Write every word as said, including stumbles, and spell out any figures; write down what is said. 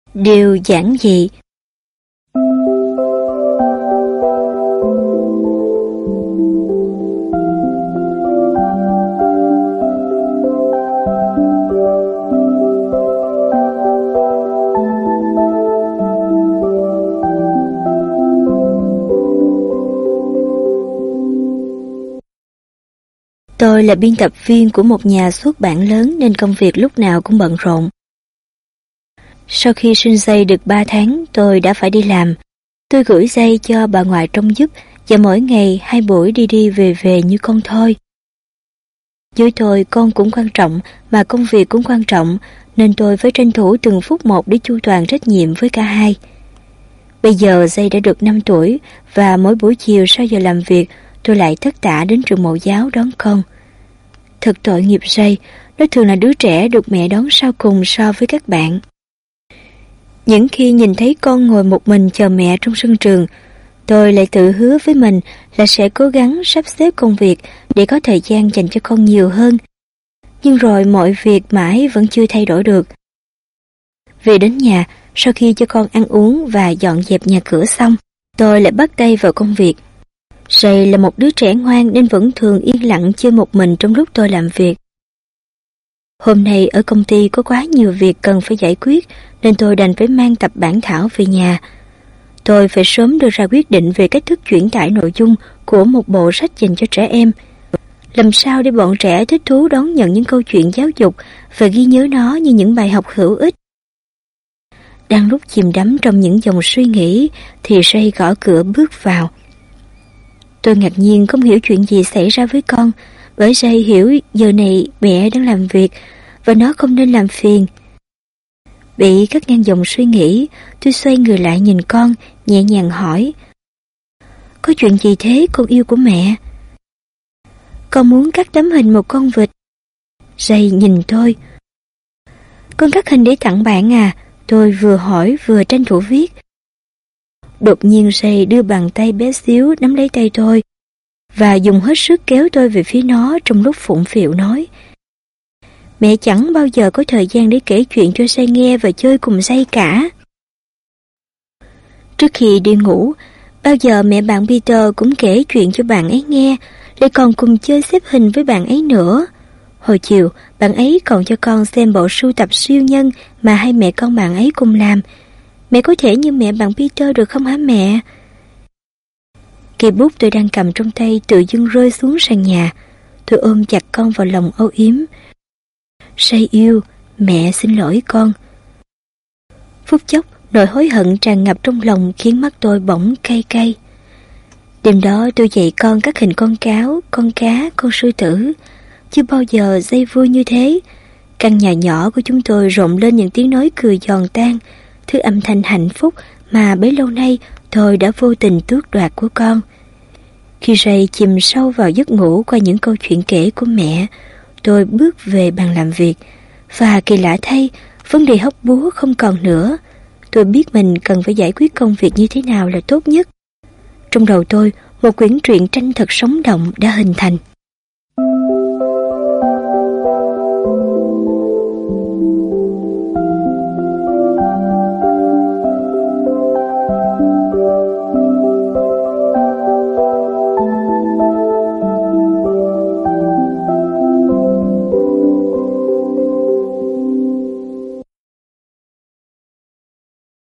Điều giản dị. Tôi là biên tập viên của một nhà xuất bản lớn nên công việc lúc nào cũng bận rộn. Sau khi sinh dây được ba tháng, tôi đã phải đi làm. Tôi gửi dây cho bà ngoại trông giúp và mỗi ngày hai buổi đi đi về về như con thôi. Với tôi, con cũng quan trọng mà công việc cũng quan trọng nên tôi phải tranh thủ từng phút một để chu toàn trách nhiệm với cả hai. Bây giờ dây đã được năm tuổi và mỗi buổi chiều sau giờ làm việc tôi lại tất tả đến trường mẫu giáo đón con. Thật tội nghiệp dây, nó thường là đứa trẻ được mẹ đón sau cùng so với các bạn. Những khi nhìn thấy con ngồi một mình chờ mẹ trong sân trường, tôi lại tự hứa với mình là sẽ cố gắng sắp xếp công việc để có thời gian dành cho con nhiều hơn. Nhưng rồi mọi việc mãi vẫn chưa thay đổi được. Về đến nhà, sau khi cho con ăn uống và dọn dẹp nhà cửa xong, tôi lại bắt tay vào công việc. Sầy là một đứa trẻ ngoan nên vẫn thường yên lặng chơi một mình trong lúc tôi làm việc. Hôm nay ở công ty có quá nhiều việc cần phải giải quyết nên tôi đành phải mang tập bản thảo về nhà. Tôi phải sớm đưa ra quyết định về cách thức chuyển tải nội dung của một bộ sách dành cho trẻ em. Làm sao để bọn trẻ thích thú đón nhận những câu chuyện giáo dục và ghi nhớ nó như những bài học hữu ích. Đang lúc chìm đắm trong những dòng suy nghĩ thì Ray gõ cửa bước vào. Tôi ngạc nhiên không hiểu chuyện gì xảy ra với con, bởi Ray hiểu giờ này mẹ đang làm việc và nó không nên làm phiền. Bị cắt ngang dòng suy nghĩ, tôi xoay người lại nhìn con, nhẹ nhàng hỏi: "Có chuyện gì thế con yêu của mẹ?" "Con muốn cắt tấm hình một con vịt." Ray nhìn tôi. "Con cắt hình để tặng bạn à?" Tôi vừa hỏi vừa tranh thủ viết. Đột nhiên Ray đưa bàn tay bé xíu nắm lấy tay tôi và dùng hết sức kéo tôi về phía nó trong lúc phụng phịu nói: "Mẹ chẳng bao giờ có thời gian để kể chuyện cho Ray nghe và chơi cùng Ray cả." Trước khi đi ngủ, bao giờ mẹ bạn Peter cũng kể chuyện cho bạn ấy nghe, lại còn cùng chơi xếp hình với bạn ấy nữa. Hồi chiều, bạn ấy còn cho con xem bộ sưu tập siêu nhân mà hai mẹ con bạn ấy cùng làm. Mẹ có thể như mẹ bạn Peter được không hả mẹ? Cây bút tôi đang cầm trong tay tự dưng rơi xuống sàn nhà. Tôi ôm chặt con vào lòng âu yếm. Ray yêu, mẹ xin lỗi con. Phút chốc, nỗi hối hận tràn ngập trong lòng khiến mắt tôi bỗng cay cay. Đêm đó tôi dạy con các hình con cáo, con cá, con sư tử. Chưa bao giờ Ray vui như thế. Căn nhà nhỏ của chúng tôi rộn lên những tiếng nói cười giòn tan, thứ âm thanh hạnh phúc mà bấy lâu nay tôi đã vô tình tước đoạt của con. Khi Ray chìm sâu vào giấc ngủ qua những câu chuyện kể của mẹ, tôi bước về bàn làm việc, và kỳ lạ thay, vấn đề hóc búa không còn nữa. Tôi biết mình cần phải giải quyết công việc như thế nào là tốt nhất. Trong đầu tôi, một quyển truyện tranh thật sống động đã hình thành.